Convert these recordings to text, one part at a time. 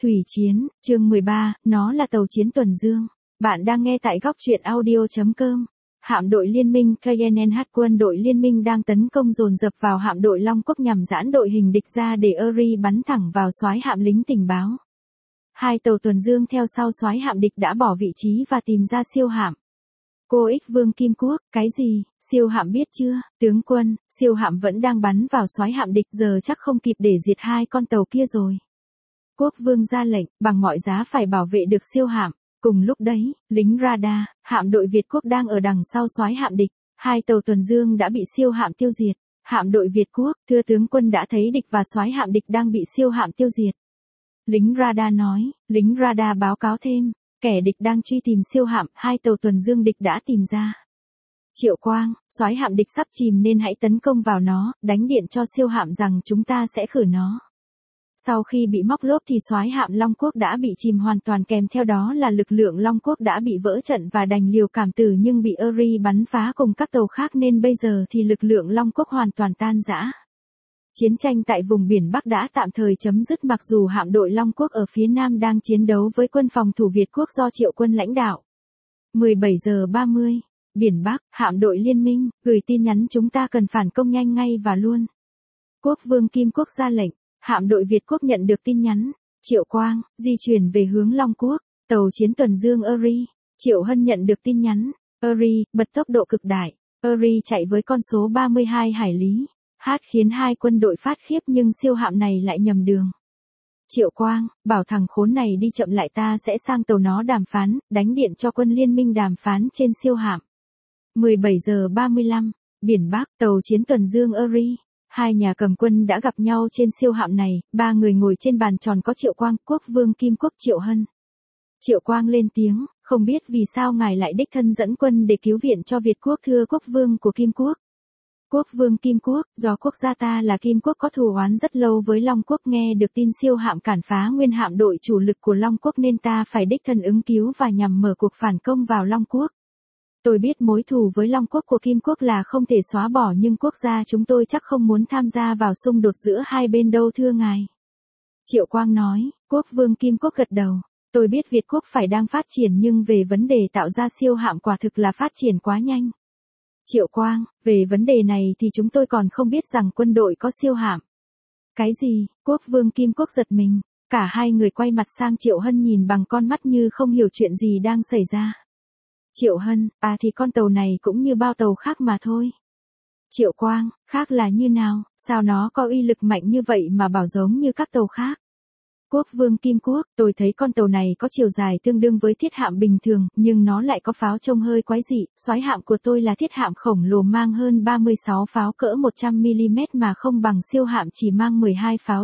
Thủy chiến, chương 13, nó là tàu chiến tuần dương. Bạn đang nghe tại góc truyện audio.com. Hạm đội liên minh KNNH quân đội liên minh đang tấn công dồn dập vào hạm đội Long Quốc nhằm giãn đội hình địch ra để Eri bắn thẳng vào soái hạm lính tình báo. Hai tàu tuần dương theo sau soái hạm địch đã bỏ vị trí và tìm ra siêu hạm. Cô Ích Vương Kim Quốc, cái gì, siêu hạm biết chưa, tướng quân, siêu hạm vẫn đang bắn vào soái hạm địch giờ chắc không kịp để diệt hai con tàu kia rồi. Quốc vương ra lệnh, bằng mọi giá phải bảo vệ được siêu hạm. Cùng lúc đấy, lính radar, hạm đội Việt Quốc đang ở đằng sau soái hạm địch. Hai tàu tuần dương đã bị siêu hạm tiêu diệt. Hạm đội Việt Quốc, thưa tướng quân đã thấy địch và soái hạm địch đang bị siêu hạm tiêu diệt. Lính radar nói, lính radar báo cáo thêm, kẻ địch đang truy tìm siêu hạm, hai tàu tuần dương địch đã tìm ra. Triệu Quang, soái hạm địch sắp chìm nên hãy tấn công vào nó, đánh điện cho siêu hạm rằng chúng ta sẽ khử nó. Sau khi bị móc lốp thì soái hạm Long Quốc đã bị chìm hoàn toàn, kèm theo đó là lực lượng Long Quốc đã bị vỡ trận và đành liều cảm tử nhưng bị Eri bắn phá cùng các tàu khác nên bây giờ thì lực lượng Long Quốc hoàn toàn tan rã. Chiến tranh tại vùng biển Bắc đã tạm thời chấm dứt mặc dù hạm đội Long Quốc ở phía Nam đang chiến đấu với quân phòng thủ Việt Quốc do Triệu Quân lãnh đạo. 17 giờ 30, biển Bắc, hạm đội liên minh, gửi tin nhắn chúng ta cần phản công nhanh ngay và luôn. Quốc vương Kim Quốc ra lệnh. Hạm đội Việt Quốc nhận được tin nhắn. Triệu Quang, di chuyển về hướng Long Quốc. Tàu chiến tuần dương Eri. Triệu Hân nhận được tin nhắn. Eri, bật tốc độ cực đại. Eri chạy với con số 32 hải lý. Hát khiến hai quân đội phát khiếp nhưng siêu hạm này lại nhầm đường. Triệu Quang, bảo thằng khốn này đi chậm lại, ta sẽ sang tàu nó đàm phán, đánh điện cho quân liên minh đàm phán trên siêu hạm. 17 giờ 35, biển Bắc, tàu chiến tuần dương Eri. Hai nhà cầm quân đã gặp nhau trên siêu hạm này, ba người ngồi trên bàn tròn có Triệu Quang, Quốc vương Kim Quốc, Triệu Hân. Triệu Quang lên tiếng, không biết vì sao ngài lại đích thân dẫn quân để cứu viện cho Việt Quốc, thưa Quốc vương của Kim Quốc. Quốc vương Kim Quốc, do quốc gia ta là Kim Quốc có thù oán rất lâu với Long Quốc, nghe được tin siêu hạm cản phá nguyên hạm đội chủ lực của Long Quốc nên ta phải đích thân ứng cứu và nhằm mở cuộc phản công vào Long Quốc. Tôi biết mối thù với Long Quốc của Kim Quốc là không thể xóa bỏ nhưng quốc gia chúng tôi chắc không muốn tham gia vào xung đột giữa hai bên đâu thưa ngài. Triệu Quang nói, Quốc vương Kim Quốc gật đầu. Tôi biết Việt Quốc phải đang phát triển nhưng về vấn đề tạo ra siêu hạm quả thực là phát triển quá nhanh. Triệu Quang, về vấn đề này thì chúng tôi còn không biết rằng quân đội có siêu hạm. Cái gì? Quốc vương Kim Quốc giật mình. Cả hai người quay mặt sang Triệu Hân nhìn bằng con mắt như không hiểu chuyện gì đang xảy ra. Triệu Hân, thì con tàu này cũng như bao tàu khác mà thôi. Triệu Quang, khác là như nào, sao nó có uy lực mạnh như vậy mà bảo giống như các tàu khác? Quốc vương Kim Quốc, tôi thấy con tàu này có chiều dài tương đương với thiết hạm bình thường, nhưng nó lại có pháo trông hơi quái dị. Soái hạm của tôi là thiết hạm khổng lồ mang hơn 36 pháo cỡ 100mm mà không bằng siêu hạm chỉ mang 12 pháo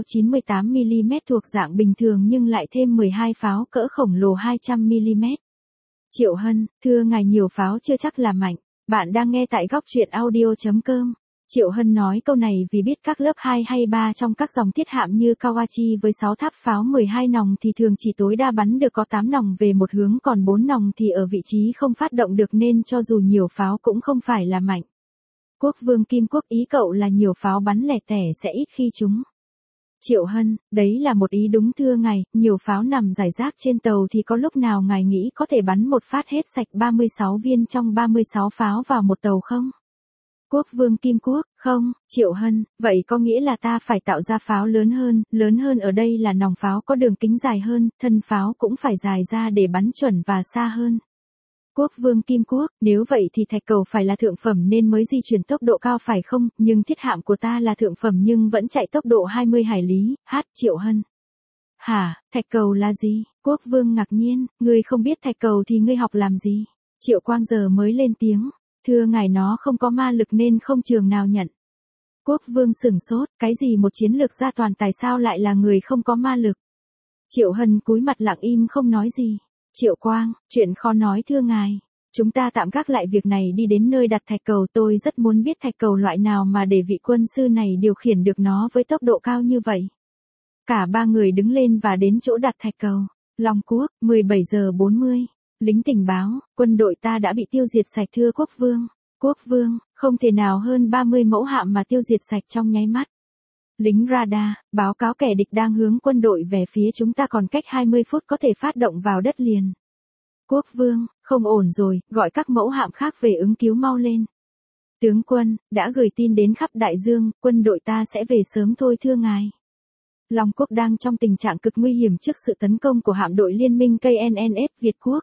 98mm thuộc dạng bình thường nhưng lại thêm 12 pháo cỡ khổng lồ 200mm. Triệu Hân, thưa ngài, nhiều pháo chưa chắc là mạnh. Bạn đang nghe tại góc truyện audio.com. Triệu Hân nói câu này vì biết các lớp 2 hay 3 trong các dòng thiết hạm như Kawachi với 6 tháp pháo 12 nòng thì thường chỉ tối đa bắn được có 8 nòng về một hướng, còn 4 nòng thì ở vị trí không phát động được nên cho dù nhiều pháo cũng không phải là mạnh. Quốc vương Kim Quốc, ý cậu là nhiều pháo bắn lẻ tẻ sẽ ít khi trúng. Triệu Hân, đấy là một ý đúng thưa ngài, nhiều pháo nằm rải rác trên tàu thì có lúc nào ngài nghĩ có thể bắn một phát hết sạch 36 viên trong 36 pháo vào một tàu không? Quốc vương Kim Quốc, không. Triệu Hân, vậy có nghĩa là ta phải tạo ra pháo lớn hơn ở đây là nòng pháo có đường kính dài hơn, thân pháo cũng phải dài ra để bắn chuẩn và xa hơn. Quốc vương Kim Quốc, nếu vậy thì thạch cầu phải là thượng phẩm nên mới di chuyển tốc độ cao phải không, nhưng thiết hạm của ta là thượng phẩm nhưng vẫn chạy tốc độ 20 hải lý, Triệu Hân. Hả, thạch cầu là gì? Quốc vương ngạc nhiên, ngươi không biết thạch cầu thì ngươi học làm gì? Triệu Quang giờ mới lên tiếng, thưa ngài nó không có ma lực nên không trường nào nhận. Quốc vương sửng sốt, cái gì một chiến lược gia toàn tài sao lại là người không có ma lực? Triệu Hân cúi mặt lặng im không nói gì. Triệu Quang, chuyện khó nói thưa ngài. Chúng ta tạm gác lại việc này đi đến nơi đặt thạch cầu, tôi rất muốn biết thạch cầu loại nào mà để vị quân sư này điều khiển được nó với tốc độ cao như vậy. Cả ba người đứng lên và đến chỗ đặt thạch cầu. Long Quốc, 17 giờ 40. Lính tình báo, quân đội ta đã bị tiêu diệt sạch thưa Quốc vương. Quốc vương, không thể nào hơn 30 mẫu hạm mà tiêu diệt sạch trong nháy mắt. Lính radar, báo cáo kẻ địch đang hướng quân đội về phía chúng ta còn cách 20 phút có thể phát động vào đất liền. Quốc vương, không ổn rồi, gọi các mẫu hạm khác về ứng cứu mau lên. Tướng quân, đã gửi tin đến khắp đại dương, quân đội ta sẽ về sớm thôi thưa ngài. Long Quốc đang trong tình trạng cực nguy hiểm trước sự tấn công của hạm đội liên minh KNNS Việt Quốc.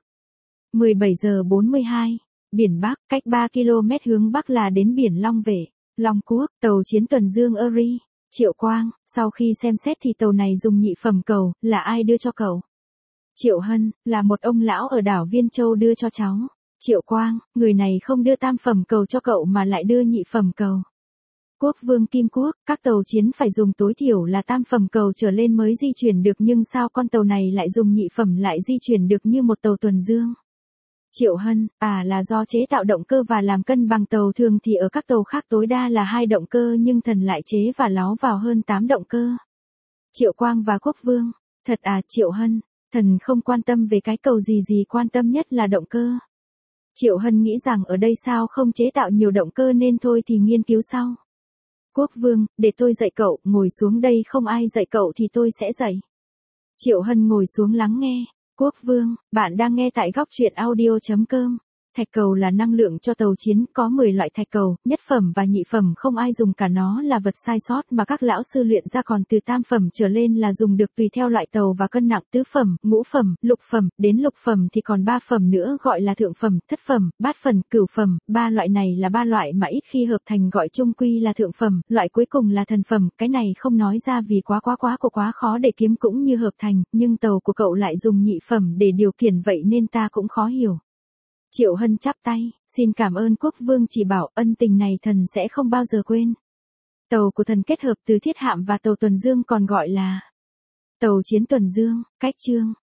17 giờ 42, biển Bắc, cách 3 km hướng Bắc là đến biển Long Vệ, Long Quốc, tàu chiến tuần dương Eri. Triệu Quang, sau khi xem xét thì tàu này dùng nhị phẩm cầu, là ai đưa cho cậu? Triệu Hân, là một ông lão ở đảo Viên Châu đưa cho cháu. Triệu Quang, người này không đưa tam phẩm cầu cho cậu mà lại đưa nhị phẩm cầu. Quốc vương Kim Quốc, các tàu chiến phải dùng tối thiểu là tam phẩm cầu trở lên mới di chuyển được nhưng sao con tàu này lại dùng nhị phẩm lại di chuyển được như một tàu tuần dương? Triệu Hân, là do chế tạo động cơ và làm cân bằng tàu thường thì ở các tàu khác tối đa là 2 động cơ nhưng thần lại chế và ló vào hơn 8 động cơ. Triệu Quang và Quốc vương, thật Triệu Hân, thần không quan tâm về cái cầu gì quan tâm nhất là động cơ. Triệu Hân nghĩ rằng ở đây sao không chế tạo nhiều động cơ nên thôi thì nghiên cứu sau. Quốc vương, để tôi dạy cậu, ngồi xuống đây không ai dạy cậu thì tôi sẽ dạy. Triệu Hân ngồi xuống lắng nghe. Quốc vương, bạn đang nghe tại góc truyện audio.com. Thạch cầu là năng lượng cho tàu chiến, có 10 loại thạch cầu, nhất phẩm và nhị phẩm không ai dùng cả nó là vật sai sót mà các lão sư luyện ra còn từ tam phẩm trở lên là dùng được tùy theo loại tàu và cân nặng tứ phẩm, ngũ phẩm, lục phẩm, đến lục phẩm thì còn 3 phẩm nữa gọi là thượng phẩm, thất phẩm, bát phẩm, cửu phẩm, 3 loại này là 3 loại mà ít khi hợp thành gọi chung quy là thượng phẩm, loại cuối cùng là thần phẩm, cái này không nói ra vì quá khó để kiếm cũng như hợp thành, nhưng tàu của cậu lại dùng nhị phẩm để điều khiển vậy nên ta cũng khó hiểu. Triệu Hân chắp tay, xin cảm ơn quốc vương chỉ bảo, ân tình này thần sẽ không bao giờ quên. Tàu của thần kết hợp từ thiết hạm và tàu tuần dương còn gọi là tàu chiến tuần dương, cách chương.